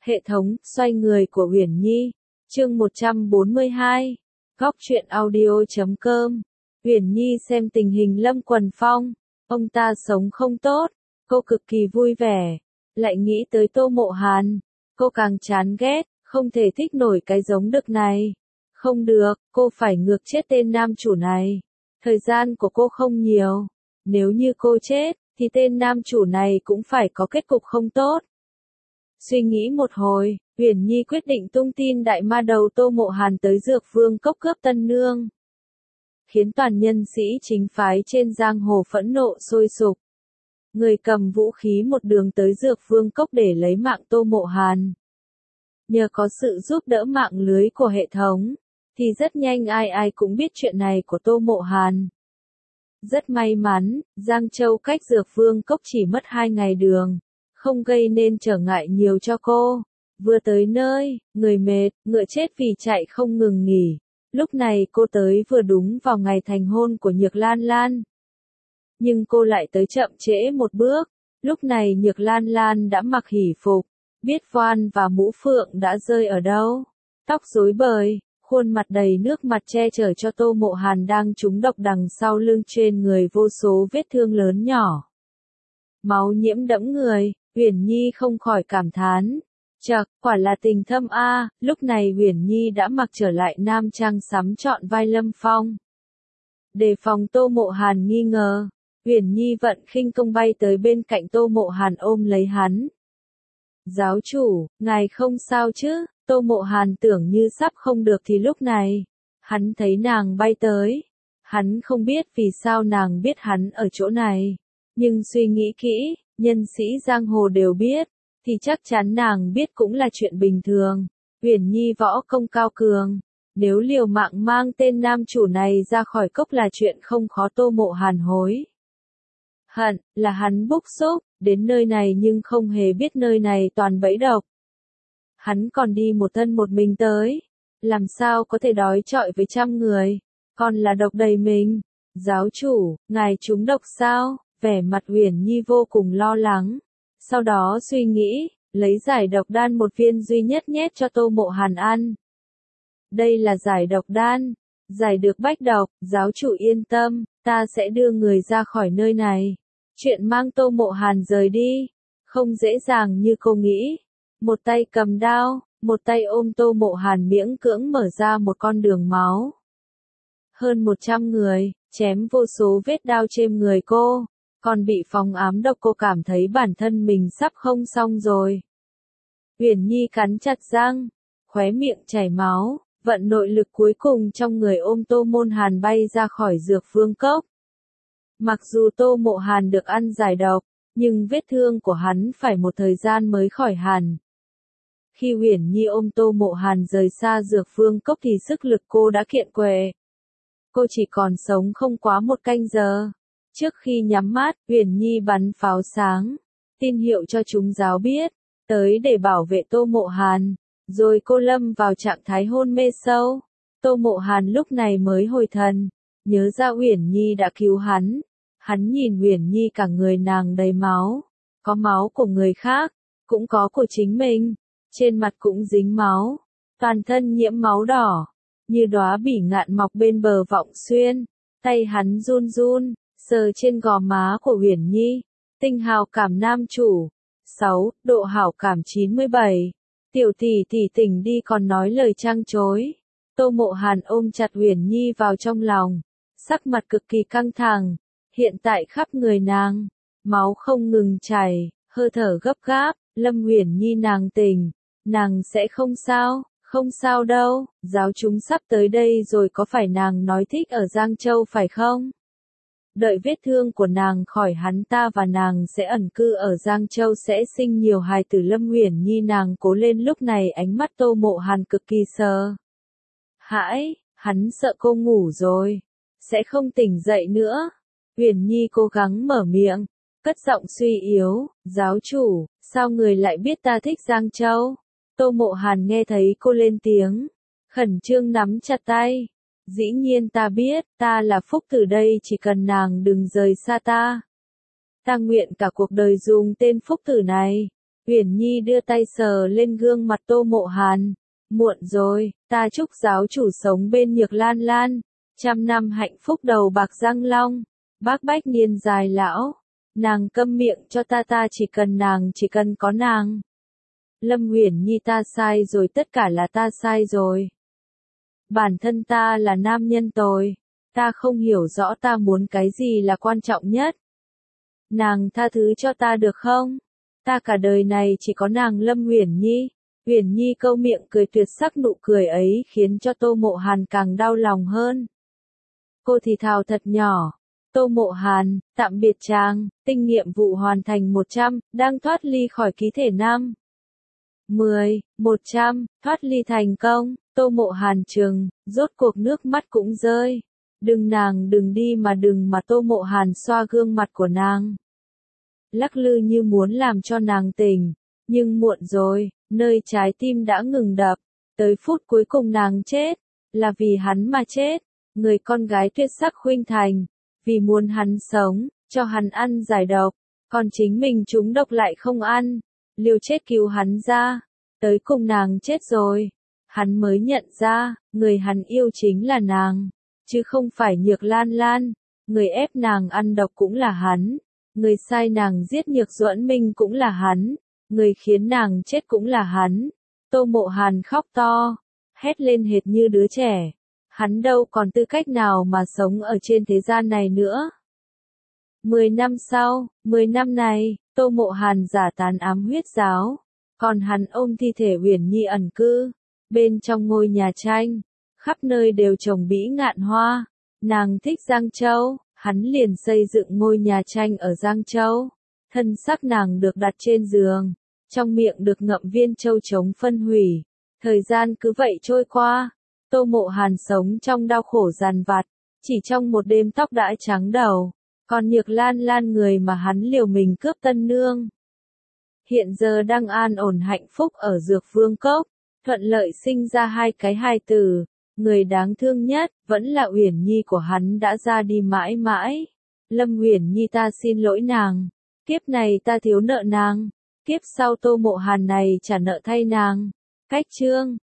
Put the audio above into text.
Hệ thống, xoay người của Uyển Nhi. Chương 142. Góc truyện audio.com. Uyển Nhi xem tình hình Lâm Quần Phong, ông ta sống không tốt, cô cực kỳ vui vẻ, lại nghĩ tới Tô Mộ Hàn, cô càng chán ghét, không thể thích nổi cái giống đực này. Không được, cô phải ngược chết tên nam chủ này. Thời gian của cô không nhiều, nếu như cô chết, thì tên nam chủ này cũng phải có kết cục không tốt. Suy nghĩ một hồi, Uyển Nhi quyết định tung tin đại ma đầu Tô Mộ Hàn tới Dược Vương Cốc cướp Tân Nương, khiến toàn nhân sĩ chính phái trên giang hồ phẫn nộ sôi sục. Người cầm vũ khí một đường tới Dược Vương Cốc để lấy mạng Tô Mộ Hàn. Nhờ có sự giúp đỡ mạng lưới của hệ thống, thì rất nhanh ai ai cũng biết chuyện này của Tô Mộ Hàn. Rất may mắn, Giang Châu cách Dược Vương Cốc chỉ mất 2 ngày đường, không gây nên trở ngại nhiều cho cô. Vừa tới nơi, người mệt, ngựa chết vì chạy không ngừng nghỉ. Lúc này cô tới vừa đúng vào ngày thành hôn của Nhược Lan Lan. Nhưng cô lại tới chậm trễ một bước. Lúc này Nhược Lan Lan đã mặc hỷ phục, biết voan và mũ phượng đã rơi ở đâu. Tóc rối bời, khuôn mặt đầy nước mặt che chở cho Tô Mộ Hàn đang trúng độc đằng sau lưng, trên người vô số vết thương lớn nhỏ. Máu nhiễm đẫm người, Uyển Nhi không khỏi cảm thán. Chậc, quả là tình thâm a. Lúc này Uyển Nhi đã mặc trở lại nam trang sắm trọn vai Lâm Phong. Đề phòng Tô Mộ Hàn nghi ngờ, Uyển Nhi vận khinh công bay tới bên cạnh Tô Mộ Hàn ôm lấy hắn. Giáo chủ, ngài không sao chứ? Tô Mộ Hàn tưởng như sắp không được thì lúc này, hắn thấy nàng bay tới. Hắn không biết vì sao nàng biết hắn ở chỗ này, nhưng suy nghĩ kỹ, nhân sĩ giang hồ đều biết, thì chắc chắn nàng biết cũng là chuyện bình thường. Uyển Nhi võ công cao cường, nếu liều mạng mang tên nam chủ này ra khỏi cốc là chuyện không khó. Tô Mộ Hàn hối hận, là hắn bốc xúc, đến nơi này nhưng không hề biết nơi này toàn bẫy độc. Hắn còn đi một thân một mình tới, làm sao có thể đói chọi với trăm người, còn là độc đầy mình. Giáo chủ, ngài trúng độc sao? Vẻ mặt Uyển Nhi vô cùng lo lắng. Sau đó suy nghĩ, lấy giải độc đan một viên duy nhất nhét cho Tô Mộ Hàn ăn. Đây là giải độc đan, giải được bách độc. Giáo chủ yên tâm, ta sẽ đưa người ra khỏi nơi này. Chuyện mang Tô Mộ Hàn rời đi, không dễ dàng như cô nghĩ. Một tay cầm đao, một tay ôm Tô Mộ Hàn miễn cưỡng mở ra một con đường máu. Hơn 100 người, chém vô số vết đao trên người cô, còn bị phòng ám độc. Cô cảm thấy bản thân mình sắp không xong rồi. Uyển Nhi cắn chặt răng, khóe miệng chảy máu, vận nội lực cuối cùng trong người ôm Tô Mộ Hàn bay ra khỏi Dược Vương Cốc. Mặc dù Tô Mộ Hàn được ăn giải độc, nhưng vết thương của hắn phải một thời gian mới khỏi hẳn. Khi Uyển Nhi ôm Tô Mộ Hàn rời xa Dược Vương Cốc thì sức lực cô đã kiệt quệ. Cô chỉ còn sống không quá 1 canh giờ. Trước khi nhắm mắt, Uyển Nhi bắn pháo sáng, tin hiệu cho chúng giáo biết, tới để bảo vệ Tô Mộ Hàn, rồi cô lâm vào trạng thái hôn mê sâu. Tô Mộ Hàn lúc này mới hồi thần, nhớ ra Uyển Nhi đã cứu hắn. Hắn nhìn Uyển Nhi cả người nàng đầy máu, có máu của người khác, cũng có của chính mình, trên mặt cũng dính máu, toàn thân nhiễm máu đỏ, như đóa bỉ ngạn mọc bên bờ Vọng Xuyên. Tay hắn run run, sờ trên gò má của Uyển Nhi. Tinh hào cảm nam chủ. 6, độ hảo cảm 97. Tiểu tỷ tỷ tỉnh đi còn nói lời trăng chối. Tô Mộ Hàn ôm chặt Uyển Nhi vào trong lòng, sắc mặt cực kỳ căng thẳng. Hiện tại khắp người nàng, máu không ngừng chảy, hơi thở gấp gáp. Lâm Uyển Nhi nàng tỉnh, nàng sẽ không sao, không sao đâu. Giáo chúng sắp tới đây rồi, có phải nàng nói thích ở Giang Châu phải không? Đợi vết thương của nàng khỏi hẳn ta và nàng sẽ ẩn cư ở Giang Châu, sẽ sinh nhiều hài tử. Lâm Uyển Nhi nàng cố lên. Lúc này ánh mắt Tô Mộ Hàn cực kỳ sợ hãi, hắn sợ cô ngủ rồi, sẽ không tỉnh dậy nữa. Uyển Nhi cố gắng mở miệng, cất giọng suy yếu, giáo chủ, sao người lại biết ta thích Giang Châu? Tô Mộ Hàn nghe thấy cô lên tiếng, khẩn trương nắm chặt tay. Dĩ nhiên ta biết, ta là Phúc Tử đây, chỉ cần nàng đừng rời xa ta. Ta nguyện cả cuộc đời dùng tên Phúc Tử này, Uyển Nhi đưa tay sờ lên gương mặt Tô Mộ Hàn. Muộn rồi, ta chúc giáo chủ sống bên Nhược Lan Lan, trăm năm hạnh phúc đầu bạc răng long, bác bách niên dài lão. Nàng câm miệng cho ta chỉ cần có nàng. Lâm Uyển Nhi ta sai rồi, tất cả là ta sai rồi. Bản thân ta là nam nhân tồi, ta không hiểu rõ ta muốn cái gì là quan trọng nhất. Nàng tha thứ cho ta được không? Ta cả đời này chỉ có nàng Lâm Uyển Nhi. Uyển Nhi câu miệng cười, tuyệt sắc nụ cười ấy khiến cho Tô Mộ Hàn càng đau lòng hơn. Cô thì thào thật nhỏ. Tô Mộ Hàn, tạm biệt chàng, tinh nhiệm vụ hoàn thành 100, đang thoát ly khỏi ký thể nam. 10, 100, thoát ly thành công. Tô Mộ Hàn trừng, rốt cuộc nước mắt cũng rơi. Đừng đi mà Tô Mộ Hàn xoa gương mặt của nàng. Lắc lư như muốn làm cho nàng tỉnh, nhưng muộn rồi, nơi trái tim đã ngừng đập. Tới phút cuối cùng nàng chết, là vì hắn mà chết. Người con gái tuyệt sắc khuynh thành, vì muốn hắn sống, cho hắn ăn giải độc, còn chính mình trúng độc lại không ăn, liều chết cứu hắn ra. Tới cùng nàng chết rồi, hắn mới nhận ra, người hắn yêu chính là nàng, chứ không phải Nhược Lan Lan. Người ép nàng ăn độc cũng là hắn, người sai nàng giết Nhược Duẫn Minh cũng là hắn, người khiến nàng chết cũng là hắn. Tô Mộ Hàn khóc to, hét lên hệt như đứa trẻ. Hắn đâu còn tư cách nào mà sống ở trên thế gian này nữa. 10 năm sau, 10 năm này, Tô Mộ Hàn giả tán ám huyết giáo, còn hắn ôm thi thể Uyển Nhi ẩn cư. Bên trong ngôi nhà tranh, khắp nơi đều trồng bĩ ngạn hoa. Nàng thích Giang Châu, hắn liền xây dựng ngôi nhà tranh ở Giang Châu. Thân xác nàng được đặt trên giường, trong miệng được ngậm viên châu chống phân hủy. Thời gian cứ vậy trôi qua. Tô Mộ Hàn sống trong đau khổ dằn vặt, chỉ trong một đêm tóc đã trắng đầu, còn Nhược Lan Lan người mà hắn liều mình cướp tân nương. Hiện giờ đang an ổn hạnh phúc ở Dược Vương Cốc, thuận lợi sinh ra 2 cái hài tử, người đáng thương nhất, vẫn là Uyển Nhi của hắn đã ra đi mãi mãi. Lâm Uyển Nhi ta xin lỗi nàng, kiếp này ta thiếu nợ nàng, kiếp sau Tô Mộ Hàn này trả nợ thay nàng. Cách chương